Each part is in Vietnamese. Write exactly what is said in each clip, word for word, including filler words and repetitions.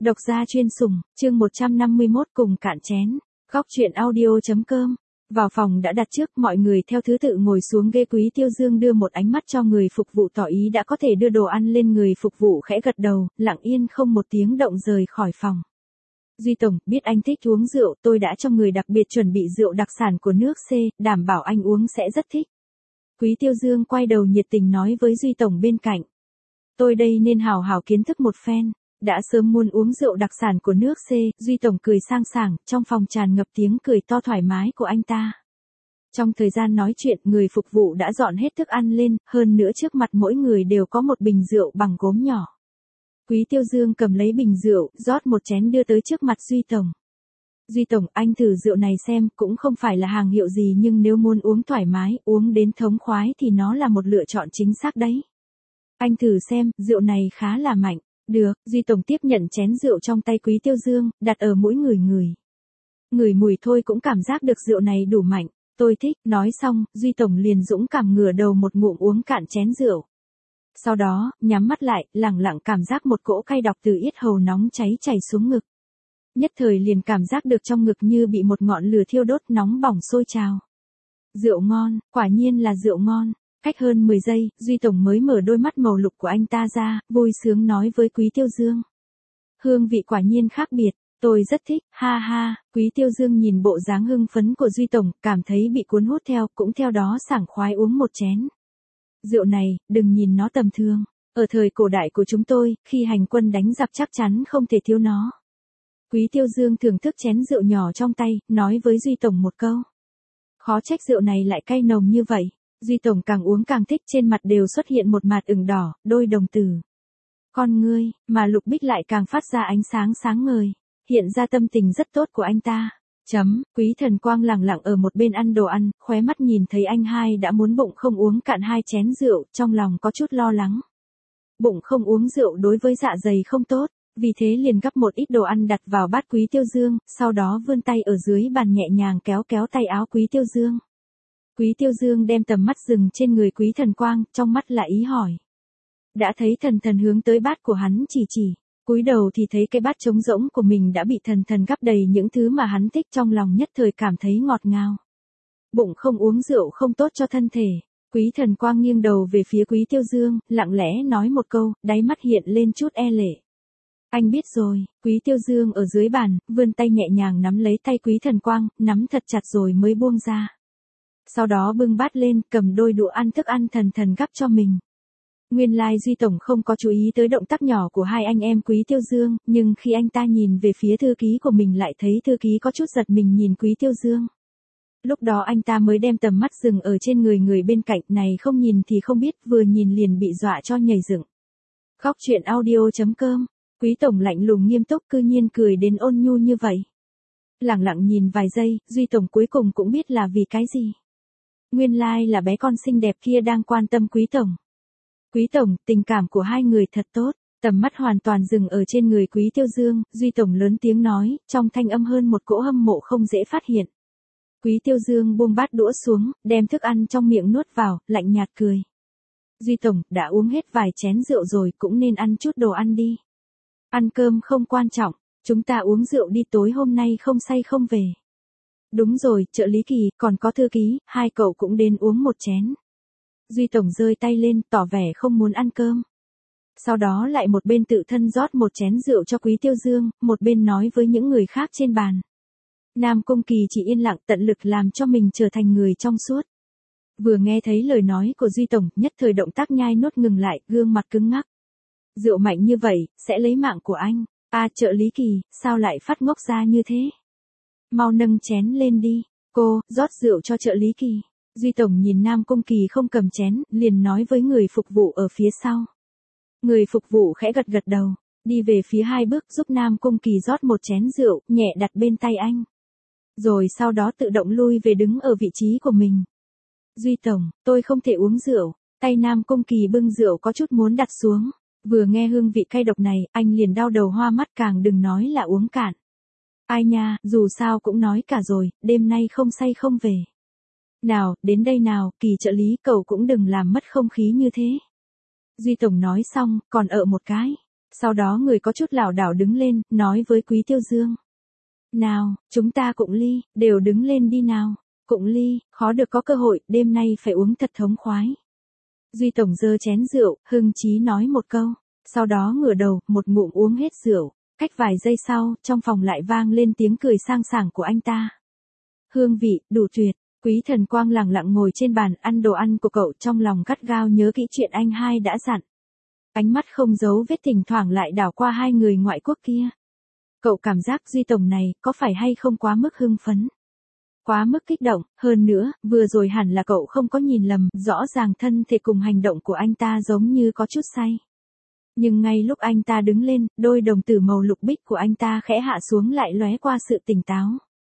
Độc gia chuyên sủng, chương một trăm năm mươi mốt cùng cạn chén. Góc truyện audio chấm com. Vào phòng đã đặt trước, mọi người theo thứ tự ngồi xuống ghế. Quý Tiêu Dương đưa một ánh mắt cho người phục vụ tỏ ý đã có thể đưa đồ ăn lên. Người phục vụ khẽ gật đầu, lặng yên không một tiếng động rời khỏi phòng. Duy Tổng, biết anh thích uống rượu, tôi đã cho người đặc biệt chuẩn bị rượu đặc sản của nước C, đảm bảo anh uống sẽ rất thích. Quý Tiêu Dương quay đầu nhiệt tình nói với Duy Tổng bên cạnh. Tôi đây nên hào hào kiến thức một phen. Đã sớm muốn uống rượu đặc sản của nước C, Duy Tổng cười sang sảng, trong phòng tràn ngập tiếng cười to thoải mái của anh ta. Trong thời gian nói chuyện, người phục vụ đã dọn hết thức ăn lên, hơn nữa trước mặt mỗi người đều có một bình rượu bằng gốm nhỏ. Quý Tiêu Dương cầm lấy bình rượu, rót một chén đưa tới trước mặt Duy Tổng. Duy Tổng, anh thử rượu này xem, cũng không phải là hàng hiệu gì nhưng nếu muốn uống thoải mái, uống đến thống khoái thì nó là một lựa chọn chính xác đấy. Anh thử xem, rượu này khá là mạnh. Được, Duy Tổng tiếp nhận chén rượu trong tay Quý Tiêu Dương, đặt ở mũi người người. Ngửi mùi thôi cũng cảm giác được rượu này đủ mạnh, tôi thích, nói xong, Duy Tổng liền dũng cảm ngửa đầu một ngụm uống cạn chén rượu. Sau đó, nhắm mắt lại, lẳng lặng cảm giác một cỗ cay độc từ yết hầu nóng cháy chảy xuống ngực. Nhất thời liền cảm giác được trong ngực như bị một ngọn lửa thiêu đốt nóng bỏng sôi trào. Rượu ngon, quả nhiên là rượu ngon. Cách hơn mười giây, Duy Tổng mới mở đôi mắt màu lục của anh ta ra, vui sướng nói với Quý Tiêu Dương. Hương vị quả nhiên khác biệt, tôi rất thích, ha ha. Quý Tiêu Dương nhìn bộ dáng hưng phấn của Duy Tổng, cảm thấy bị cuốn hút theo, cũng theo đó sảng khoái uống một chén. Rượu này, đừng nhìn nó tầm thường. Ở thời cổ đại của chúng tôi, khi hành quân đánh giặc chắc chắn không thể thiếu nó. Quý Tiêu Dương thưởng thức chén rượu nhỏ trong tay, nói với Duy Tổng một câu. Khó trách rượu này lại cay nồng như vậy. Duy Tổng càng uống càng thích, trên mặt đều xuất hiện một mạt ửng đỏ, đôi đồng tử. Con ngươi, mà Lục Bích lại càng phát ra ánh sáng sáng ngời, hiện ra tâm tình rất tốt của anh ta. Chấm, Quý Thần Quang lẳng lặng ở một bên ăn đồ ăn, khóe mắt nhìn thấy anh hai đã muốn bụng không uống cạn hai chén rượu, trong lòng có chút lo lắng. Bụng không uống rượu đối với dạ dày không tốt, vì thế liền gắp một ít đồ ăn đặt vào bát Quý Tiêu Dương, sau đó vươn tay ở dưới bàn nhẹ nhàng kéo kéo tay áo Quý Tiêu Dương. Quý Tiêu Dương đem tầm mắt dừng trên người Quý Thần Quang, trong mắt là ý hỏi. Đã thấy thần thần hướng tới bát của hắn chỉ chỉ, cúi đầu thì thấy cái bát trống rỗng của mình đã bị thần thần gắp đầy những thứ mà hắn thích, trong lòng nhất thời cảm thấy ngọt ngào. Bụng không uống rượu không tốt cho thân thể. Quý Thần Quang nghiêng đầu về phía Quý Tiêu Dương, lặng lẽ nói một câu, đáy mắt hiện lên chút e lệ. Anh biết rồi. Quý Tiêu Dương ở dưới bàn, vươn tay nhẹ nhàng nắm lấy tay Quý Thần Quang, nắm thật chặt rồi mới buông ra. Sau đó bưng bát lên, cầm đôi đũa ăn thức ăn thần thần gắp cho mình. Nguyên lai Duy Tổng không có chú ý tới động tác nhỏ của hai anh em Quý Tiêu Dương, nhưng khi anh ta nhìn về phía thư ký của mình lại thấy thư ký có chút giật mình nhìn Quý Tiêu Dương. Lúc đó anh ta mới đem tầm mắt dừng ở trên người người bên cạnh, này không nhìn thì không biết, vừa nhìn liền bị dọa cho nhảy dựng. Góc truyện audio chấm com. Quý Tổng lạnh lùng nghiêm túc, cư nhiên cười đến ôn nhu như vậy. Lặng lặng nhìn vài giây, Duy Tổng cuối cùng cũng biết là vì cái gì. Nguyên lai là bé con xinh đẹp kia đang quan tâm Quý Tổng. Quý Tổng, tình cảm của hai người thật tốt. Tầm mắt hoàn toàn dừng ở trên người Quý Tiêu Dương, Duy Tổng lớn tiếng nói, trong thanh âm hơn một cỗ hâm mộ không dễ phát hiện. Quý Tiêu Dương buông bát đũa xuống, đem thức ăn trong miệng nuốt vào, lạnh nhạt cười. Duy Tổng, đã uống hết vài chén rượu rồi, cũng nên ăn chút đồ ăn đi. Ăn cơm không quan trọng, chúng ta uống rượu đi, tối hôm nay không say không về. Đúng rồi, trợ lý Kỳ, còn có thư ký, hai cậu cũng đến uống một chén. Duy Tổng giơ tay lên, tỏ vẻ không muốn ăn cơm. Sau đó lại một bên tự thân rót một chén rượu cho Quý Tiêu Dương, một bên nói với những người khác trên bàn. Nam Cung Kỳ chỉ yên lặng tận lực làm cho mình trở thành người trong suốt. Vừa nghe thấy lời nói của Duy Tổng, nhất thời động tác nhai nuốt ngừng lại, gương mặt cứng ngắc. Rượu mạnh như vậy, sẽ lấy mạng của anh. À, trợ lý Kỳ, sao lại phát ngốc ra như thế? Mau nâng chén lên đi. Cô, rót rượu cho trợ lý Kỳ. Duy Tổng nhìn Nam Cung Kỳ không cầm chén, liền nói với người phục vụ ở phía sau. Người phục vụ khẽ gật gật đầu, đi về phía hai bước giúp Nam Cung Kỳ rót một chén rượu, nhẹ đặt bên tay anh. Rồi sau đó tự động lui về đứng ở vị trí của mình. Duy Tổng, tôi không thể uống rượu. Tay Nam Cung Kỳ bưng rượu có chút muốn đặt xuống. Vừa nghe hương vị cay độc này, anh liền đau đầu hoa mắt, càng đừng nói là uống cạn. Ai nha, dù sao cũng nói cả rồi, đêm nay không say không về. Nào, đến đây nào, Kỳ trợ lý, cậu cũng đừng làm mất không khí như thế. Duy Tổng nói xong, còn ở một cái. Sau đó người có chút lảo đảo đứng lên, nói với Quý Tiêu Dương. Nào, chúng ta cụng ly, đều đứng lên đi nào. Cụng ly, khó được có cơ hội, đêm nay phải uống thật thống khoái. Duy Tổng giơ chén rượu, hưng chí nói một câu. Sau đó ngửa đầu, một ngụm uống hết rượu. Cách vài giây sau, trong phòng lại vang lên tiếng cười sang sảng của anh ta. Hương vị, đủ tuyệt. Quý Thần Quang lặng lặng ngồi trên bàn ăn đồ ăn của cậu, trong lòng gắt gao nhớ kỹ chuyện anh hai đã dặn. Ánh mắt không giấu vết thỉnh thoảng lại đảo qua hai người ngoại quốc kia. Cậu cảm giác Duy Tổng này có phải hay không quá mức hưng phấn. Quá mức kích động, hơn nữa, vừa rồi hẳn là cậu không có nhìn lầm, rõ ràng thân thể cùng hành động của anh ta giống như có chút say. Nhưng ngay lúc anh ta đứng lên, đôi đồng tử màu lục bích của anh ta khẽ hạ xuống lại lóe qua sự tỉnh táo.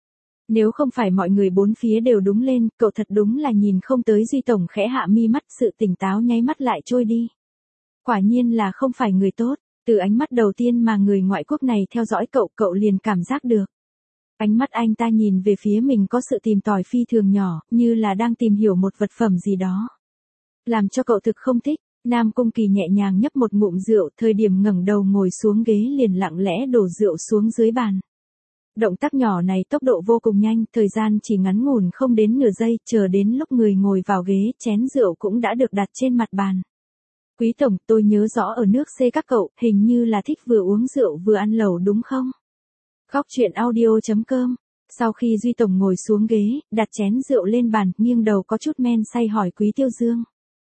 Nếu không phải mọi người bốn phía đều đúng lên, cậu thật đúng là nhìn không tới Duy Tổng khẽ hạ mi mắt, sự tỉnh táo nháy mắt lại trôi đi. Quả nhiên là không phải người tốt, từ ánh mắt đầu tiên mà người ngoại quốc này theo dõi cậu, cậu liền cảm giác được. Ánh mắt anh ta nhìn về phía mình có sự tìm tòi phi thường nhỏ, như là đang tìm hiểu một vật phẩm gì đó. Làm cho cậu thực không thích, Nam Cung Kỳ nhẹ nhàng nhấp một ngụm rượu, thời điểm ngẩng đầu ngồi xuống ghế liền lặng lẽ đổ rượu xuống dưới bàn. Động tác nhỏ này tốc độ vô cùng nhanh, thời gian chỉ ngắn ngủn không đến nửa giây, chờ đến lúc người ngồi vào ghế, chén rượu cũng đã được đặt trên mặt bàn. Quý Tổng, tôi nhớ rõ ở nước C các cậu, hình như là thích vừa uống rượu vừa ăn lẩu đúng không? Góc truyện audio chấm com. Sau khi Duy Tổng ngồi xuống ghế, đặt chén rượu lên bàn, nghiêng đầu có chút men say hỏi Quý Tiêu Dương.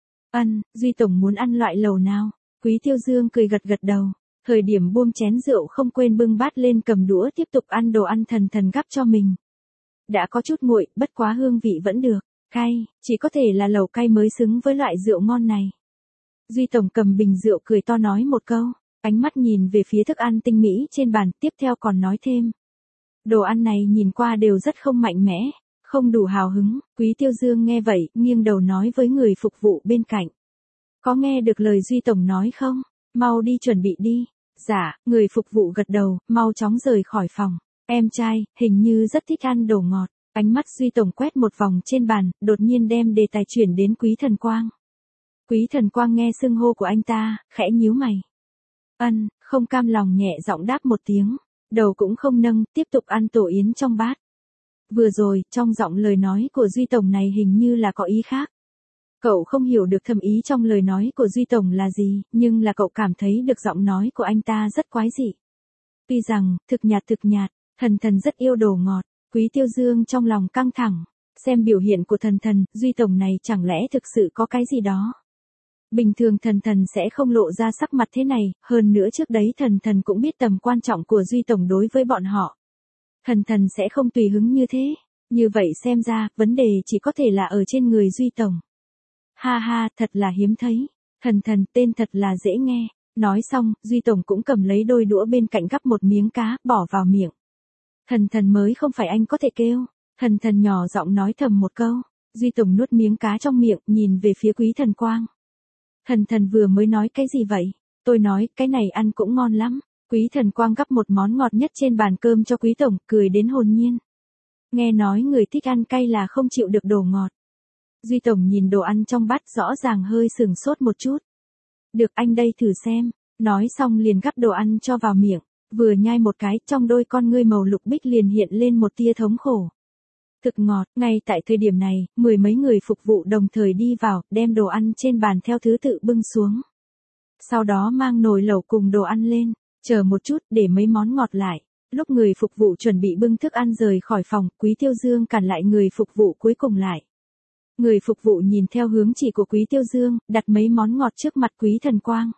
Ân, Duy Tổng muốn ăn loại lẩu nào? Quý Tiêu Dương cười gật gật đầu. Thời điểm buông chén rượu không quên bưng bát lên cầm đũa tiếp tục ăn đồ ăn thần thần gắp cho mình. Đã có chút nguội, bất quá hương vị vẫn được. Cay, chỉ có thể là lẩu cay mới xứng với loại rượu ngon này. Duy Tổng cầm bình rượu cười to nói một câu, ánh mắt nhìn về phía thức ăn tinh mỹ trên bàn, tiếp theo còn nói thêm. Đồ ăn này nhìn qua đều rất không mạnh mẽ, không đủ hào hứng. Quý Tiêu Dương nghe vậy, nghiêng đầu nói với người phục vụ bên cạnh. Có nghe được lời Duy Tổng nói không? Mau đi chuẩn bị đi. Dạ, người phục vụ gật đầu, mau chóng rời khỏi phòng. Em trai, hình như rất thích ăn đồ ngọt. Ánh mắt Duy Tổng quét một vòng trên bàn, đột nhiên đem đề tài chuyển đến Quý Thần Quang. Quý Thần Quang nghe xưng hô của anh ta, khẽ nhíu mày. Ân, không cam lòng nhẹ giọng đáp một tiếng, đầu cũng không nâng, tiếp tục ăn tổ yến trong bát. Vừa rồi, trong giọng lời nói của Duy Tổng này hình như là có ý khác. Cậu không hiểu được thâm ý trong lời nói của Duy Tổng là gì, nhưng là cậu cảm thấy được giọng nói của anh ta rất quái dị. Tuy rằng, thực nhạt thực nhạt, Thần Thần rất yêu đồ ngọt, Quý Tiêu Dương trong lòng căng thẳng, xem biểu hiện của Thần Thần, Duy Tổng này chẳng lẽ thực sự có cái gì đó. Bình thường Thần Thần sẽ không lộ ra sắc mặt thế này, hơn nữa trước đấy Thần Thần cũng biết tầm quan trọng của Duy Tổng đối với bọn họ. Thần Thần sẽ không tùy hứng như thế, như vậy xem ra, vấn đề chỉ có thể là ở trên người Duy Tổng. Ha ha, thật là hiếm thấy. Thần Thần, tên thật là dễ nghe. Nói xong, Duy Tổng cũng cầm lấy đôi đũa bên cạnh gắp một miếng cá, bỏ vào miệng. Thần Thần mới không phải anh có thể kêu. Thần Thần nhỏ giọng nói thầm một câu. Duy Tổng nuốt miếng cá trong miệng, nhìn về phía Quý Thần Quang. Thần Thần vừa mới nói cái gì vậy? Tôi nói, cái này ăn cũng ngon lắm. Quý Thần Quang gắp một món ngọt nhất trên bàn cơm cho Quý Tổng, cười đến hồn nhiên. Nghe nói người thích ăn cay là không chịu được đồ ngọt. Duy Tổng nhìn đồ ăn trong bát rõ ràng hơi sừng sốt một chút. Được, anh đây thử xem. Nói xong liền gắp đồ ăn cho vào miệng. Vừa nhai một cái, trong đôi con ngươi màu lục bích liền hiện lên một tia thống khổ. Thực ngọt, ngay tại thời điểm này, mười mấy người phục vụ đồng thời đi vào, đem đồ ăn trên bàn theo thứ tự bưng xuống. Sau đó mang nồi lẩu cùng đồ ăn lên, chờ một chút để mấy món ngọt lại. Lúc người phục vụ chuẩn bị bưng thức ăn rời khỏi phòng, Quý Tiêu Dương cản lại người phục vụ cuối cùng lại. Người phục vụ nhìn theo hướng chỉ của Quý Tiêu Dương, đặt mấy món ngọt trước mặt Quý Thần Quang.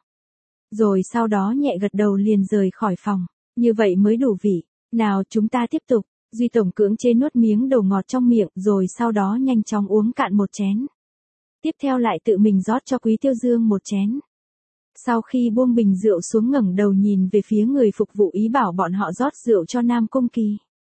Rồi sau đó nhẹ gật đầu liền rời khỏi phòng. Như vậy mới đủ vị. Nào chúng ta tiếp tục. Duy Tổng cưỡng chế nuốt miếng đồ ngọt trong miệng, rồi sau đó nhanh chóng uống cạn một chén. Tiếp theo lại tự mình rót cho Quý Tiêu Dương một chén. Sau khi buông bình rượu xuống ngẩng đầu nhìn về phía người phục vụ ý bảo bọn họ rót rượu cho Nam Cung Kỳ.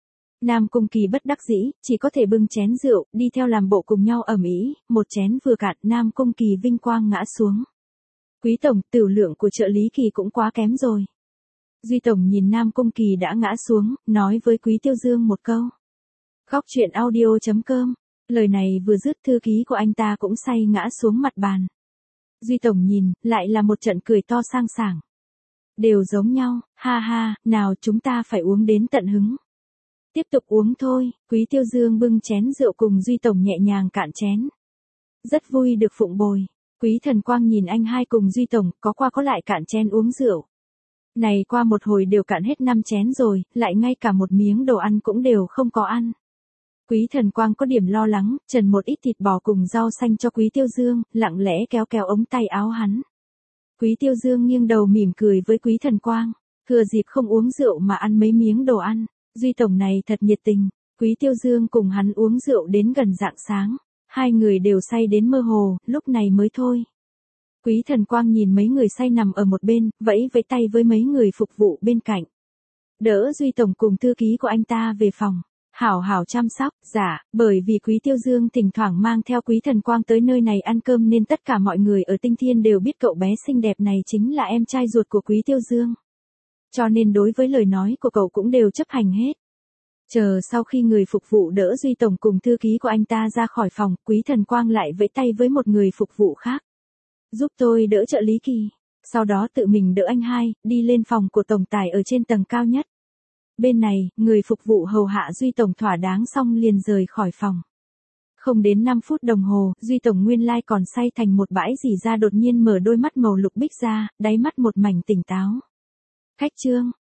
Nam Cung Kỳ bất đắc dĩ, chỉ có thể bưng chén rượu, đi theo làm bộ cùng nhau ầm ĩ, một chén vừa cạn, Nam Cung Kỳ vinh quang ngã xuống. Quý Tổng, tửu lượng của trợ lý Kỳ cũng quá kém rồi. Duy Tổng nhìn Nam Cung Kỳ đã ngã xuống, nói với Quý Tiêu Dương một câu. Góc truyện audio chấm com, lời này vừa dứt thư ký của anh ta cũng say ngã xuống mặt bàn. Duy Tổng nhìn, lại là một trận cười to sang sảng. Đều giống nhau, ha ha, nào chúng ta phải uống đến tận hứng. Tiếp tục uống thôi, Quý Tiêu Dương bưng chén rượu cùng Duy Tổng nhẹ nhàng cạn chén. Rất vui được phụng bồi. Quý Thần Quang nhìn anh hai cùng Duy Tổng, có qua có lại cạn chén uống rượu. Này qua một hồi đều cạn hết năm chén rồi, lại ngay cả một miếng đồ ăn cũng đều không có ăn. Quý Thần Quang có điểm lo lắng, trần một ít thịt bò cùng rau xanh cho Quý Tiêu Dương, lặng lẽ kéo kéo ống tay áo hắn. Quý Tiêu Dương nghiêng đầu mỉm cười với Quý Thần Quang, thừa dịp không uống rượu mà ăn mấy miếng đồ ăn. Duy Tổng này thật nhiệt tình. Quý Tiêu Dương cùng hắn uống rượu đến gần rạng sáng. Hai người đều say đến mơ hồ, lúc này mới thôi. Quý Thần Quang nhìn mấy người say nằm ở một bên, vẫy vẫy tay với mấy người phục vụ bên cạnh. Đỡ Duy Tổng cùng thư ký của anh ta về phòng. Hảo hảo chăm sóc, dạ, bởi vì Quý Tiêu Dương thỉnh thoảng mang theo Quý Thần Quang tới nơi này ăn cơm nên tất cả mọi người ở Tinh Thiên đều biết cậu bé xinh đẹp này chính là em trai ruột của Quý Tiêu Dương. Cho nên đối với lời nói của cậu cũng đều chấp hành hết. Chờ sau khi người phục vụ đỡ Duy Tổng cùng thư ký của anh ta ra khỏi phòng, Quý Thần Quang lại vẫy tay với một người phục vụ khác. Giúp tôi đỡ trợ lý Kỳ. Sau đó tự mình đỡ anh hai, đi lên phòng của tổng tài ở trên tầng cao nhất. Bên này, người phục vụ hầu hạ Duy Tổng thỏa đáng xong liền rời khỏi phòng. Không đến năm phút đồng hồ, Duy Tổng nguyên lai còn say thành một bãi rỉ ra đột nhiên mở đôi mắt màu lục bích ra, đáy mắt một mảnh tỉnh táo. Khách Trương,